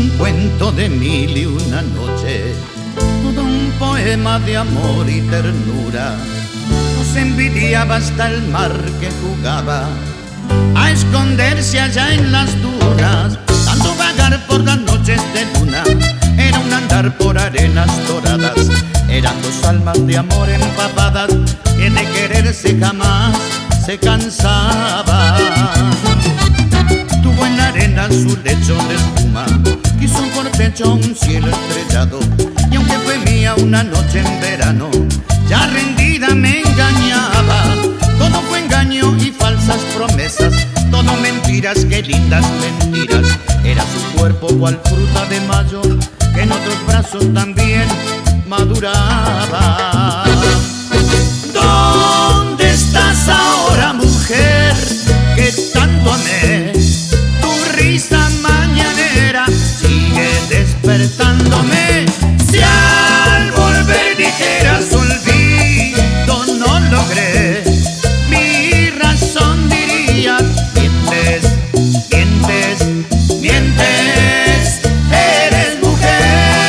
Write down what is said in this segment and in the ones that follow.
un cuento de mil y una noche, todo un poema de amor y ternura. Nos envidiaba hasta el mar que jugaba a esconderse allá en las dunas. Tanto vagar por las noches de luna era un andar por arenas doradas. Eran dos almas de amor empapadas que de quererse jamás se cansaban. Tuvo en la arena su lecho de espuma, quiso por techo un cielo estrellado. Y aunque fue mía una noche en verano, ya rendida me engañaba. Todo fue engaño y falsas promesas, todo mentiras, qué lindas mentiras. Era su cuerpo cual fruta de mayo que en otros brazos también maduraba. ¿Dónde estás ahora, mujer, que tanto amé? Tu risa mañanera sigue despertándome. Si al volver dijeras olvido no logré, mi razón diría mientes, mientes, mientes, eres mujer.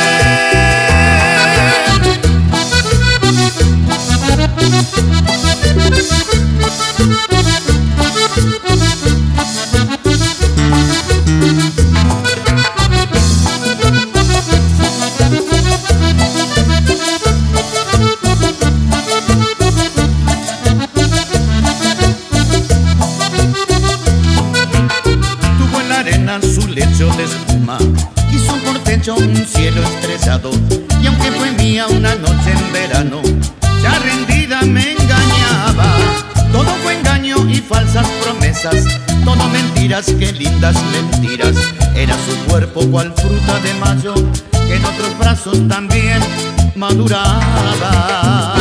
Su lecho de espuma, quiso por techo un cielo estrellado. Y aunque fue mía una noche en verano, ya rendida me engañaba. Todo fue engaño y falsas promesas, todo mentiras, qué lindas mentiras. Era su cuerpo cual fruta de mayo que en otros brazos también maduraba.